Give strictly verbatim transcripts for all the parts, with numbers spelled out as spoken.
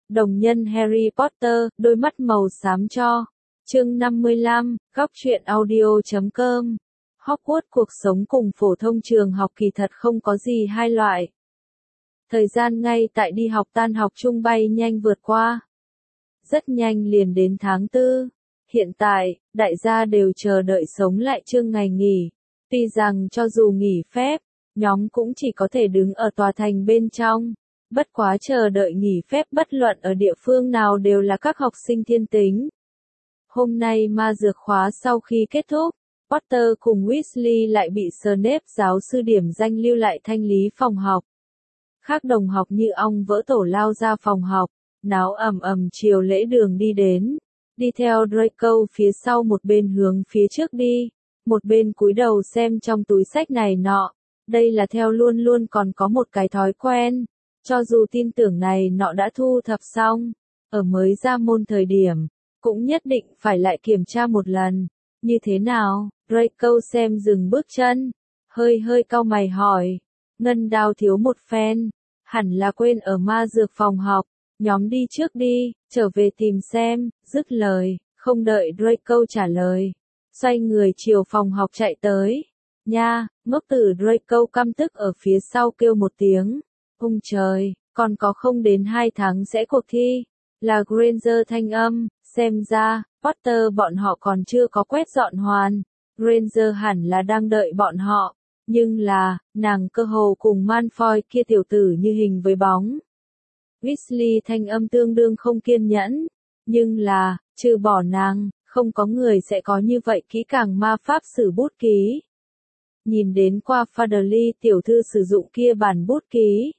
Đồng nhân Harry Potter, đôi mắt màu xám cho. Chương năm mươi lăm, góc truyện audio chấm com. Hogwarts cuộc sống cùng phổ thông trường học kỳ thật không có gì hai loại. Thời gian ngay tại đi học tan học chung bay nhanh vượt qua. Rất nhanh liền đến tháng tư. Hiện tại, đại gia đều chờ đợi sống lại chương ngày nghỉ. Tuy rằng cho dù nghỉ phép, nhóm cũng chỉ có thể đứng ở tòa thành bên trong. Bất quá chờ đợi nghỉ phép bất luận ở địa phương nào đều là các học sinh thiên tính. Hôm nay ma dược khóa sau khi kết thúc, Potter cùng Weasley lại bị Snape giáo sư điểm danh lưu lại thanh lý phòng học. Khác đồng học như ong vỡ tổ lao ra phòng học, náo ầm ầm chiều lễ đường đi đến, đi theo Draco phía sau một bên hướng phía trước đi, một bên cúi đầu xem trong túi sách này nọ. Đây là theo luôn luôn còn có một cái thói quen, cho dù tin tưởng này nọ đã thu thập xong, ở mới ra môn thời điểm, cũng nhất định phải lại kiểm tra một lần. Như thế nào? Draco xem dừng bước chân, hơi hơi cau mày hỏi. Ngân Đao thiếu một phen, hẳn là quên ở ma dược phòng học, nhóm đi trước đi, trở về tìm xem, dứt lời, không đợi Draco trả lời. Xoay người chiều phòng học chạy tới. Nha, ngốc tử Draco căm tức ở phía sau kêu một tiếng. Ung trời, còn có không đến hai tháng sẽ cuộc thi. Là Granger thanh âm, xem ra, Potter bọn họ còn chưa có quét dọn hoàn. Granger hẳn là đang đợi bọn họ, nhưng là, nàng cơ hồ cùng Malfoy kia tiểu tử như hình với bóng. Weasley thanh âm tương đương không kiên nhẫn, nhưng là, trừ bỏ nàng, không có người sẽ có như vậy kỹ càng ma pháp sử bút ký. Nhìn đến qua Fadderly tiểu thư sử dụng kia bản bút ký.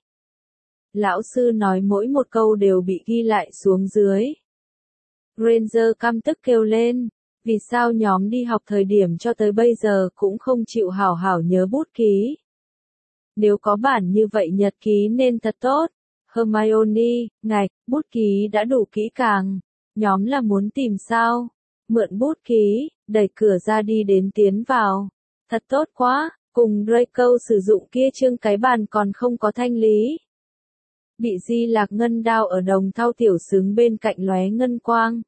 Lão sư nói mỗi một câu đều bị ghi lại xuống dưới. Granger căm tức kêu lên, vì sao nhóm đi học thời điểm cho tới bây giờ cũng không chịu hảo hảo nhớ bút ký. Nếu có bản như vậy nhật ký nên thật tốt. Hermione, ngạch, bút ký đã đủ kỹ càng. Nhóm là muốn tìm sao? Mượn bút ký, đẩy cửa ra đi đến tiến vào. Thật tốt quá, cùng Draco sử dụng kia trương cái bàn còn không có thanh lý. Bị Di Lạc Ngân Đao ở đồng thau tiểu xứng bên cạnh lóe ngân quang.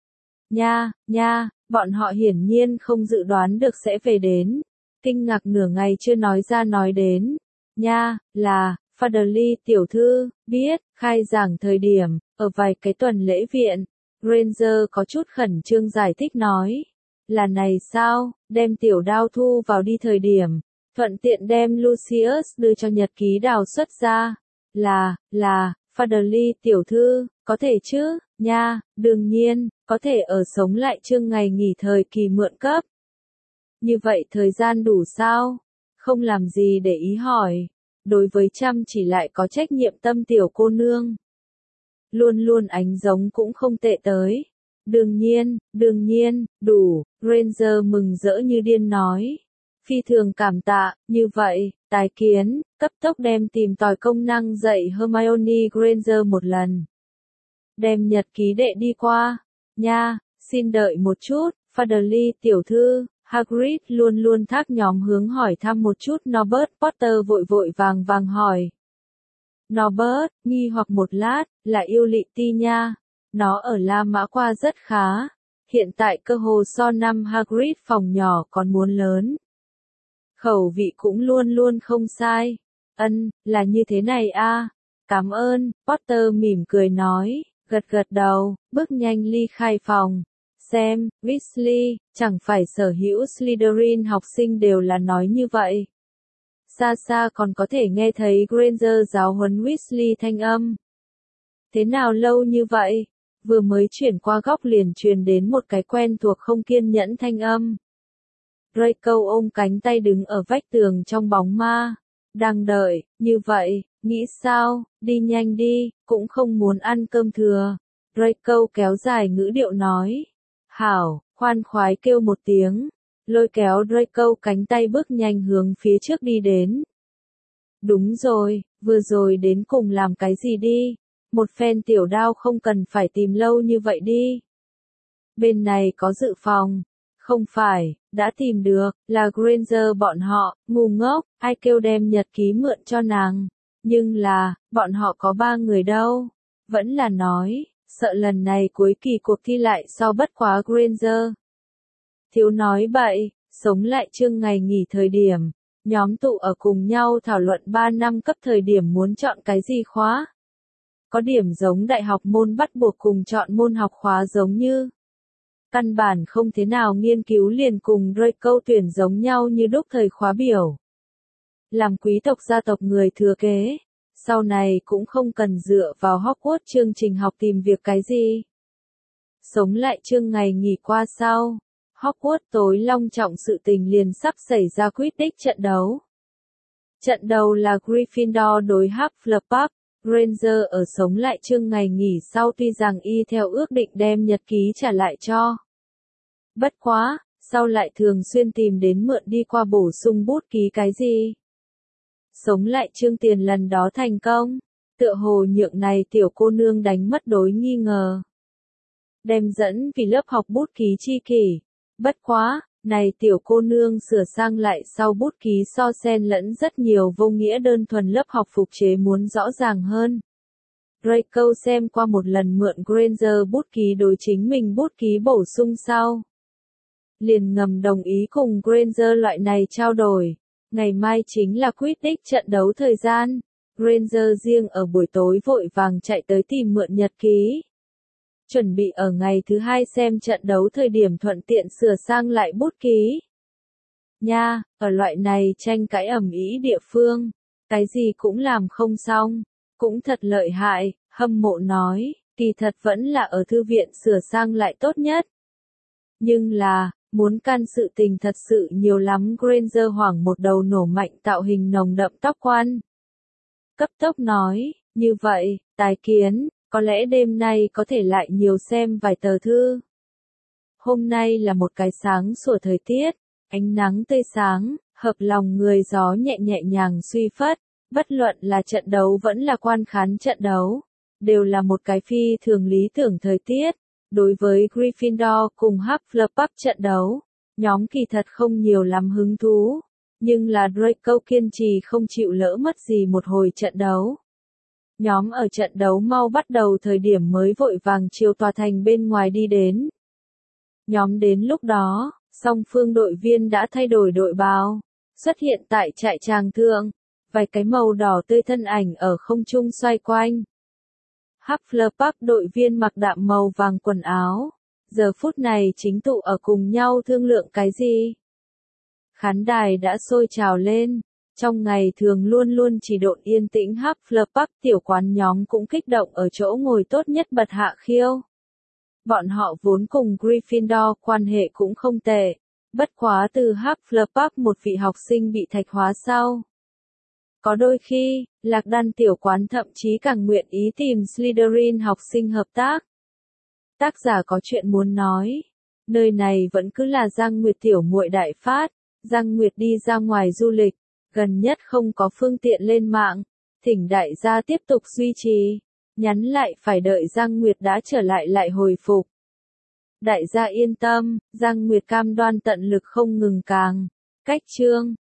Nha, nha, bọn họ hiển nhiên không dự đoán được sẽ về đến. Kinh ngạc nửa ngày chưa nói ra nói đến. Nha, là, Fadderly tiểu thư, biết, khai giảng thời điểm, ở vài cái tuần lễ viện. Granger có chút khẩn trương giải thích nói. Là này sao, đem tiểu đao thu vào đi thời điểm. Thuận tiện đem Lucius đưa cho nhật ký đào xuất ra. Là, là, Fadderly tiểu thư, có thể chứ, nha, đương nhiên, có thể ở sống lại chương ngày nghỉ thời kỳ mượn cấp. Như vậy thời gian đủ sao? Không làm gì để ý hỏi. Đối với chăm chỉ lại có trách nhiệm tâm tiểu cô nương. Luôn luôn ánh giống cũng không tệ tới. Đương nhiên, đương nhiên, đủ, Granger mừng rỡ như điên nói. Phi thường cảm tạ, như vậy, tái kiến, cấp tốc đem tìm tòi công năng dạy Hermione Granger một lần. Đem nhật ký đệ đi qua. Nha, xin đợi một chút, Fadderly tiểu thư, Hagrid luôn luôn thác nhóm hướng hỏi thăm một chút Norbert. Potter vội vội vàng vàng hỏi. Norbert, nghi hoặc một lát, là yêu lị ti nha. Nó ở La Mã qua rất khá. Hiện tại cơ hồ so năm Hagrid phòng nhỏ còn muốn lớn. Khẩu vị cũng luôn luôn không sai. Ân, là như thế này a. Cảm ơn, Potter mỉm cười nói, gật gật đầu, bước nhanh ly khai phòng. Xem, Weasley, chẳng phải sở hữu Slytherin học sinh đều là nói như vậy. Xa xa còn có thể nghe thấy Granger giáo huấn Weasley thanh âm. Thế nào lâu như vậy? Vừa mới chuyển qua góc liền truyền đến một cái quen thuộc không kiên nhẫn thanh âm. Draco ôm cánh tay đứng ở vách tường trong bóng ma. Đang đợi, như vậy, nghĩ sao, đi nhanh đi, cũng không muốn ăn cơm thừa. Draco kéo dài ngữ điệu nói. Hảo, khoan khoái kêu một tiếng. Lôi kéo Draco cánh tay bước nhanh hướng phía trước đi đến. Đúng rồi, vừa rồi đến cùng làm cái gì đi? Một phen tiểu đao không cần phải tìm lâu như vậy đi. Bên này có dự phòng. Không phải, đã tìm được, là Granger bọn họ, ngu ngốc, ai kêu đem nhật ký mượn cho nàng. Nhưng là, bọn họ có ba người đâu. vẫn là nói, sợ lần này cuối kỳ cuộc thi lại so bất quá Granger. Thiếu nói bậy, sống lại chương ngày nghỉ thời điểm, nhóm tụ ở cùng nhau thảo luận ba năm cấp thời điểm muốn chọn cái gì khóa. Có điểm giống đại học môn bắt buộc cùng chọn môn học khóa giống như. Căn bản không thế nào nghiên cứu liền cùng rơi câu tuyển giống nhau như đúc thời khóa biểu. Làm quý tộc gia tộc người thừa kế, sau này cũng không cần dựa vào Hogwarts chương trình học tìm việc cái gì. Sống lại chương ngày nghỉ qua sau, Hogwarts tối long trọng sự tình liền sắp xảy ra Quidditch trận đấu. Trận đầu là Gryffindor đối Hufflepuff. Granger ở sống lại chương ngày nghỉ sau tuy rằng y theo ước định đem nhật ký trả lại cho. Bất quá, sau lại thường xuyên tìm đến mượn đi qua bổ sung bút ký cái gì. Sống lại chương tiền lần đó thành công, tựa hồ nhượng này tiểu cô nương đánh mất đối nghi ngờ. Đem dẫn vì lớp học bút ký chi kỷ. Bất quá, này tiểu cô nương sửa sang lại sau bút ký so xen lẫn rất nhiều vô nghĩa đơn thuần lớp học phục chế muốn rõ ràng hơn. Draco xem qua một lần mượn Granger bút ký đối chính mình bút ký bổ sung sau. Liền ngầm đồng ý cùng Granger loại này trao đổi. Ngày mai chính là Quidditch trận đấu thời gian. Granger riêng ở buổi tối vội vàng chạy tới tìm mượn nhật ký. Chuẩn bị ở ngày thứ hai xem trận đấu thời điểm thuận tiện sửa sang lại bút ký. Nha, ở loại này tranh cãi ầm ĩ địa phương, cái gì cũng làm không xong, cũng thật lợi hại, hâm mộ nói, kỳ thật vẫn là ở thư viện sửa sang lại tốt nhất. Nhưng là, muốn can sự tình thật sự nhiều lắm. Granger hoảng một đầu nổ mạnh tạo hình nồng đậm tóc quan. Cấp tốc nói, như vậy, tài kiến. Có lẽ đêm nay có thể lại nhiều xem vài tờ thư. Hôm nay là một cái sáng sủa thời tiết, ánh nắng tươi sáng, hợp lòng người gió nhẹ nhẹ nhàng suy phất, bất luận là trận đấu vẫn là quan khán trận đấu, đều là một cái phi thường lý tưởng thời tiết. Đối với Gryffindor cùng Hufflepuff trận đấu, nhóm kỳ thật không nhiều lắm hứng thú, nhưng là Draco kiên trì không chịu lỡ mất gì một hồi trận đấu. Nhóm ở trận đấu mau bắt đầu thời điểm mới vội vàng chiều tòa thành bên ngoài đi đến. Nhóm đến lúc đó, song phương đội viên đã thay đổi đội bào, xuất hiện tại trại tràng thượng, vài cái màu đỏ tươi thân ảnh ở không trung xoay quanh. Hufflepuff đội viên mặc đạm màu vàng quần áo, giờ phút này chính tụ ở cùng nhau thương lượng cái gì. Khán đài đã sôi trào lên. Trong ngày thường luôn luôn chỉ độn yên tĩnh Hufflepuff tiểu quán nhóm cũng kích động ở chỗ ngồi tốt nhất bật hạ khiêu. Bọn họ vốn cùng Gryffindor quan hệ cũng không tệ, bất quá từ Hufflepuff một vị học sinh bị thạch hóa sau. Có đôi khi, Lạc Đan tiểu quán thậm chí càng nguyện ý tìm Slytherin học sinh hợp tác. Tác giả có chuyện muốn nói, nơi này vẫn cứ là Giang Nguyệt tiểu muội đại phát, Giang Nguyệt đi ra ngoài du lịch. Gần nhất không có phương tiện lên mạng, thỉnh đại gia tiếp tục duy trì, nhắn lại phải đợi Giang Nguyệt đã trở lại lại hồi phục. Đại gia yên tâm, Giang Nguyệt cam đoan tận lực không ngừng càng, cách chương.